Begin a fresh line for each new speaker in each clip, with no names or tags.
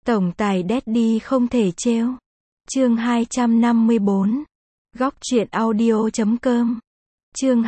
Tổng tài Daddy không thể trêu. Chương 254. Góc truyện audio.com. Chương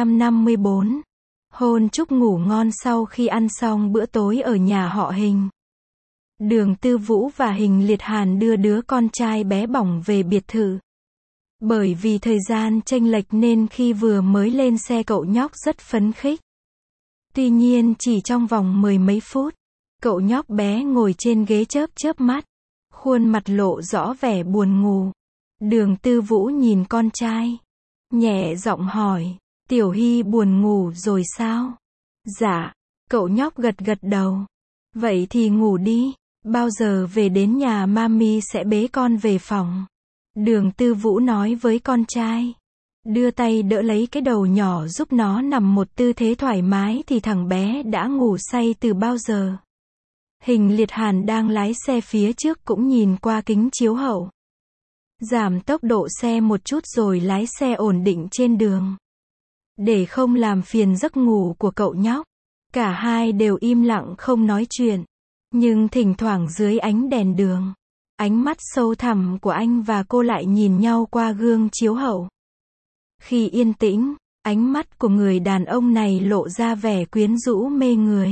254. Hôn chúc ngủ ngon sau khi ăn xong bữa tối ở nhà họ Hình. Đường Tư Vũ và Hình Liệt Hàn đưa đứa con trai bé bỏng về biệt thự. Bởi vì thời gian chênh lệch nên khi vừa mới lên xe cậu nhóc rất phấn khích. Tuy nhiên chỉ trong vòng mười mấy phút, cậu nhóc bé ngồi trên ghế chớp chớp mắt, khuôn mặt lộ rõ vẻ buồn ngủ. Đường Tư Vũ nhìn con trai, nhẹ giọng hỏi, Tiểu Hy buồn ngủ rồi sao? Dạ, cậu nhóc gật gật đầu. Vậy thì ngủ đi, bao giờ về đến nhà mami sẽ bế con về phòng. Đường Tư Vũ nói với con trai, đưa tay đỡ lấy cái đầu nhỏ giúp nó nằm một tư thế thoải mái thì thằng bé đã ngủ say từ bao giờ. Hình Liệt Hàn đang lái xe phía trước cũng nhìn qua kính chiếu hậu. Giảm tốc độ xe một chút rồi lái xe ổn định trên đường. Để không làm phiền giấc ngủ của cậu nhóc, cả hai đều im lặng không nói chuyện. Nhưng thỉnh thoảng dưới ánh đèn đường, ánh mắt sâu thẳm của anh và cô lại nhìn nhau qua gương chiếu hậu. Khi yên tĩnh, ánh mắt của người đàn ông này lộ ra vẻ quyến rũ mê người.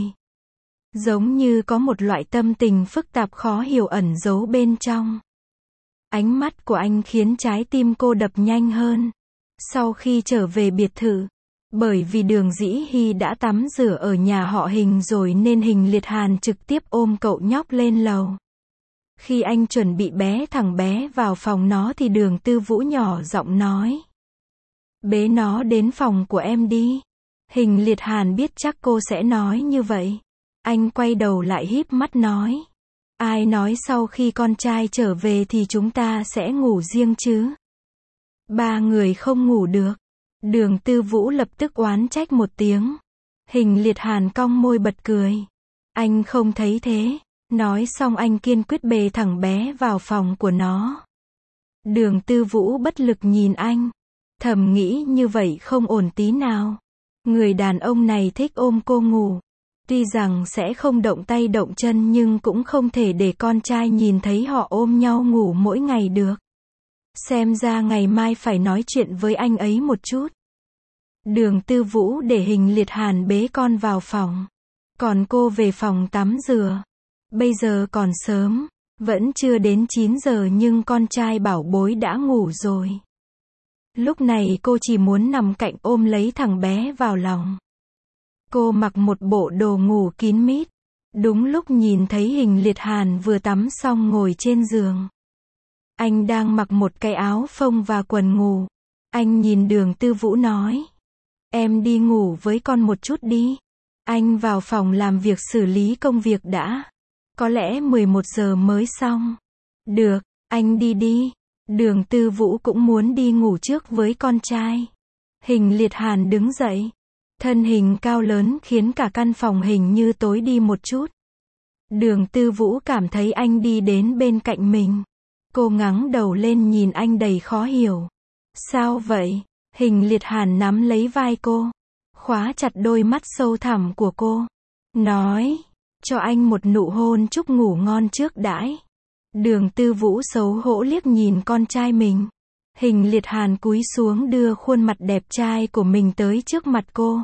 Giống như có một loại tâm tình phức tạp khó hiểu ẩn giấu bên trong. Ánh mắt của anh khiến trái tim cô đập nhanh hơn. Sau khi trở về biệt thự, bởi vì Đường Dĩ Hy đã tắm rửa ở nhà họ Hình rồi nên Hình Liệt Hàn trực tiếp ôm cậu nhóc lên lầu. Khi anh chuẩn bị bé thằng bé vào phòng nó thì Đường Tư Vũ nhỏ giọng nói, bế nó đến phòng của em đi. Hình Liệt Hàn biết chắc cô sẽ nói như vậy. Anh quay đầu lại híp mắt nói, ai nói sau khi con trai trở về thì chúng ta sẽ ngủ riêng chứ? Ba người không ngủ được. Đường Tư Vũ lập tức oán trách một tiếng. Hình Liệt Hàn cong môi bật cười. Anh không thấy thế. Nói xong anh kiên quyết bế thằng bé vào phòng của nó. Đường Tư Vũ bất lực nhìn anh, thầm nghĩ như vậy không ổn tí nào. Người đàn ông này thích ôm cô ngủ. Tuy rằng sẽ không động tay động chân nhưng cũng không thể để con trai nhìn thấy họ ôm nhau ngủ mỗi ngày được. Xem ra ngày mai phải nói chuyện với anh ấy một chút. Đường Tư Vũ để Hình Liệt Hàn bế con vào phòng. Còn cô về phòng tắm rửa. Bây giờ còn sớm, vẫn chưa đến 9 giờ nhưng con trai bảo bối đã ngủ rồi. Lúc này cô chỉ muốn nằm cạnh ôm lấy thằng bé vào lòng. Cô mặc một bộ đồ ngủ kín mít. Đúng lúc nhìn thấy Hình Liệt Hàn vừa tắm xong ngồi trên giường. Anh đang mặc một cái áo phông và quần ngủ. Anh nhìn Đường Tư Vũ nói, em đi ngủ với con một chút đi. Anh vào phòng làm việc xử lý công việc đã. Có lẽ 11 giờ mới xong. Được, anh đi đi. Đường Tư Vũ cũng muốn đi ngủ trước với con trai. Hình Liệt Hàn đứng dậy. Thân hình cao lớn khiến cả căn phòng hình như tối đi một chút. Đường Tư Vũ cảm thấy anh đi đến bên cạnh mình. Cô ngẩng đầu lên nhìn anh đầy khó hiểu. Sao vậy? Hình Liệt Hàn nắm lấy vai cô, khóa chặt đôi mắt sâu thẳm của cô. Nói, cho anh một nụ hôn chúc ngủ ngon trước đãi. Đường Tư Vũ xấu hổ liếc nhìn con trai mình. Hình Liệt Hàn cúi xuống đưa khuôn mặt đẹp trai của mình tới trước mặt cô.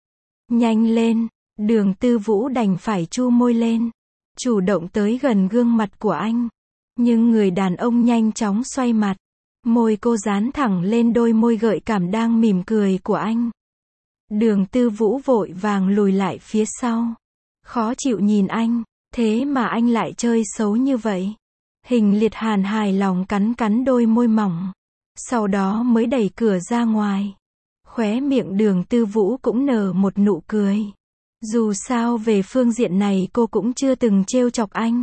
Nhanh lên, Đường Tư Vũ đành phải chu môi lên, chủ động tới gần gương mặt của anh. Nhưng người đàn ông nhanh chóng xoay mặt. Môi cô dán thẳng lên đôi môi gợi cảm đang mỉm cười của anh. Đường Tư Vũ vội vàng lùi lại phía sau. Khó chịu nhìn anh, thế mà anh lại chơi xấu như vậy. Hình Liệt Hàn hài lòng cắn cắn đôi môi mỏng. Sau đó mới đẩy cửa ra ngoài. Khóe miệng Đường Tư Vũ cũng nở một nụ cười. Dù sao về phương diện này cô cũng chưa từng trêu chọc anh.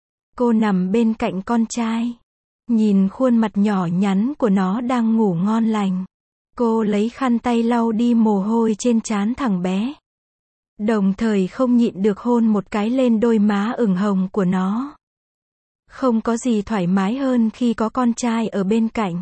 Cô nằm bên cạnh con trai. Nhìn khuôn mặt nhỏ nhắn của nó đang ngủ ngon lành. Cô lấy khăn tay lau đi mồ hôi trên trán thằng bé. Đồng thời không nhịn được hôn một cái lên đôi má ửng hồng của nó. Không có gì thoải mái hơn khi có con trai ở bên cạnh.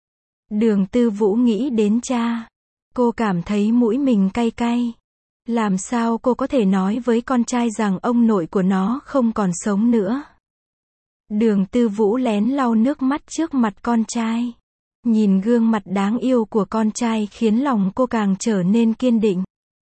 Đường Tư Vũ nghĩ đến cha. Cô cảm thấy mũi mình cay cay. Làm sao cô có thể nói với con trai rằng ông nội của nó không còn sống nữa? Đường Tư Vũ lén lau nước mắt trước mặt con trai. Nhìn gương mặt đáng yêu của con trai khiến lòng cô càng trở nên kiên định.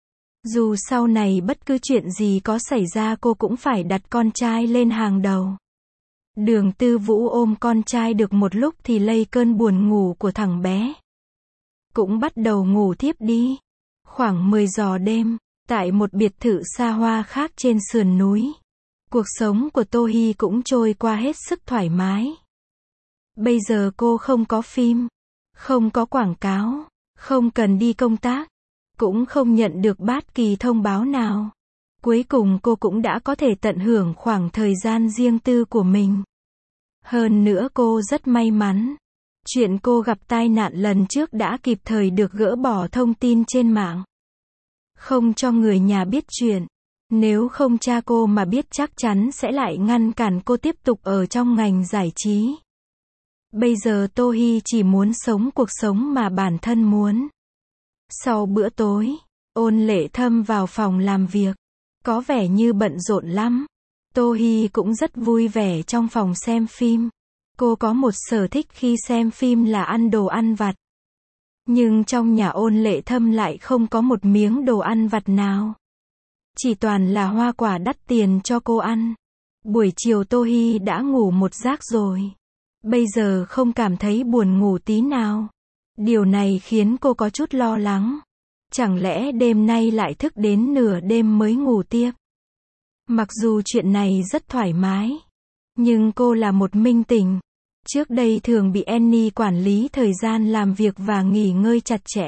Dù sau này bất cứ chuyện gì có xảy ra cô cũng phải đặt con trai lên hàng đầu. Đường Tư Vũ ôm con trai được một lúc thì lây cơn buồn ngủ của thằng bé. Cũng bắt đầu ngủ thiếp đi. Khoảng 10 giờ đêm, tại một biệt thự xa hoa khác trên sườn núi, cuộc sống của Tô Hi cũng trôi qua hết sức thoải mái. Bây giờ cô không có phim, không có quảng cáo, không cần đi công tác, cũng không nhận được bất kỳ thông báo nào. Cuối cùng cô cũng đã có thể tận hưởng khoảng thời gian riêng tư của mình. Hơn nữa cô rất may mắn. Chuyện cô gặp tai nạn lần trước đã kịp thời được gỡ bỏ thông tin trên mạng. Không cho người nhà biết chuyện. Nếu không cha cô mà biết chắc chắn sẽ lại ngăn cản cô tiếp tục ở trong ngành giải trí. Bây giờ Tô Hi chỉ muốn sống cuộc sống mà bản thân muốn. Sau bữa tối, Ôn Lệ Thâm vào phòng làm việc. Có vẻ như bận rộn lắm. Tô Hi cũng rất vui vẻ trong phòng xem phim. Cô có một sở thích khi xem phim là ăn đồ ăn vặt. Nhưng trong nhà Ôn Lệ Thâm lại không có một miếng đồ ăn vặt nào. Chỉ toàn là hoa quả đắt tiền cho cô ăn. Buổi chiều Tô Hi đã ngủ một giấc rồi. Bây giờ không cảm thấy buồn ngủ tí nào. Điều này khiến cô có chút lo lắng. Chẳng lẽ đêm nay lại thức đến nửa đêm mới ngủ tiếp? Mặc dù chuyện này rất thoải mái, nhưng cô là một minh tình. Trước đây thường bị Annie quản lý thời gian làm việc và nghỉ ngơi chặt chẽ.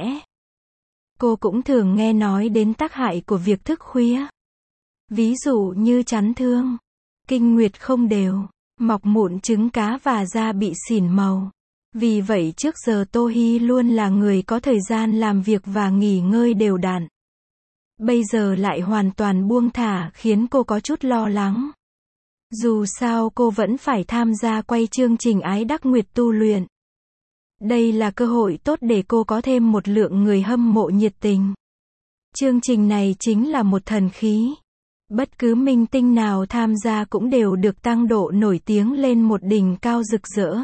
Cô cũng thường nghe nói đến tác hại của việc thức khuya. Ví dụ như chán thương, kinh nguyệt không đều, mọc mụn trứng cá và da bị xỉn màu. Vì vậy trước giờ Tô Hi luôn là người có thời gian làm việc và nghỉ ngơi đều đặn. Bây giờ lại hoàn toàn buông thả khiến cô có chút lo lắng. Dù sao cô vẫn phải tham gia quay chương trình Ái Đắc Nguyệt tu luyện. Đây là cơ hội tốt để cô có thêm một lượng người hâm mộ nhiệt tình. Chương trình này chính là một thần khí. Bất cứ minh tinh nào tham gia cũng đều được tăng độ nổi tiếng lên một đỉnh cao rực rỡ.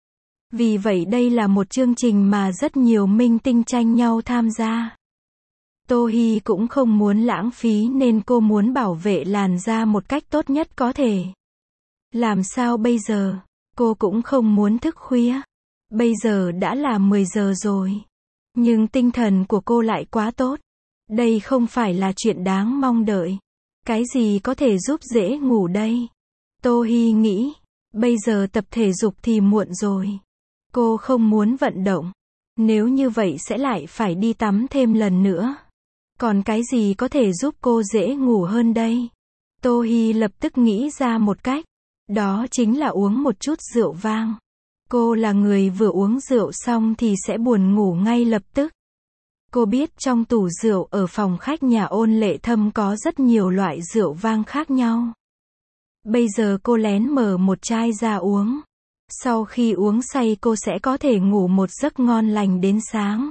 Vì vậy đây là một chương trình mà rất nhiều minh tinh tranh nhau tham gia. Tô Hi cũng không muốn lãng phí nên cô muốn bảo vệ làn da một cách tốt nhất có thể. Làm sao bây giờ? Cô cũng không muốn thức khuya. Bây giờ đã là 10 giờ rồi. Nhưng tinh thần của cô lại quá tốt. Đây không phải là chuyện đáng mong đợi. Cái gì có thể giúp dễ ngủ đây? Tô Hi nghĩ. Bây giờ tập thể dục thì muộn rồi. Cô không muốn vận động. Nếu như vậy sẽ lại phải đi tắm thêm lần nữa. Còn cái gì có thể giúp cô dễ ngủ hơn đây? Tô Hi lập tức nghĩ ra một cách. Đó chính là uống một chút rượu vang. Cô là người vừa uống rượu xong thì sẽ buồn ngủ ngay lập tức. Cô biết trong tủ rượu ở phòng khách nhà Ôn Lệ Thâm có rất nhiều loại rượu vang khác nhau. Bây giờ cô lén mở một chai ra uống. Sau khi uống say cô sẽ có thể ngủ một giấc ngon lành đến sáng.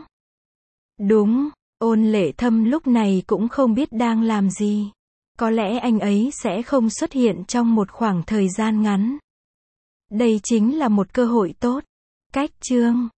Đúng, Ôn Lệ Thâm lúc này cũng không biết đang làm gì. Có lẽ anh ấy sẽ không xuất hiện trong một khoảng thời gian ngắn. Đây chính là một cơ hội tốt. Cách chương